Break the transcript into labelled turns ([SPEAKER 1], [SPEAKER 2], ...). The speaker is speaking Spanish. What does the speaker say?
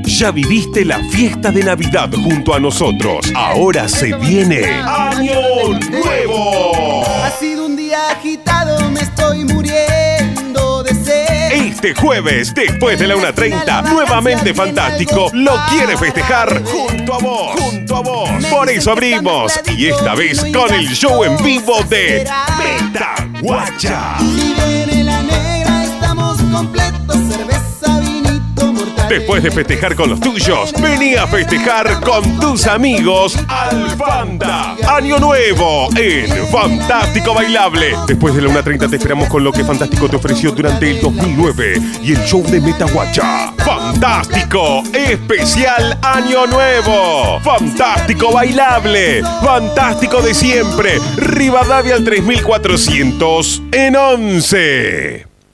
[SPEAKER 1] Ya viviste la fiesta de Navidad junto a nosotros. Ahora se viene Año Nuevo.
[SPEAKER 2] Ha sido un día agitado, me estoy muriendo de sed.
[SPEAKER 1] Este jueves, después de la 1:30, nuevamente Fantástico lo quiere festejar junto a vos. Junto a vos. Por eso abrimos. Y esta vez con el show en vivo de Petaguacha.
[SPEAKER 2] Si viene la negra, estamos completos. Cerveza, vinito, mortadela.
[SPEAKER 1] Después de festejar con los tuyos, vení a festejar con tus amigos al Fanta. Año Nuevo en Fantástico Bailable. Después de la 1:30 te esperamos con lo que Fantástico te ofreció durante el 2009 y el show de Petaguacha. Fantástico especial Año Nuevo. Fantástico Bailable. Fantástico de siempre. Rivadavia al 3400 en 11.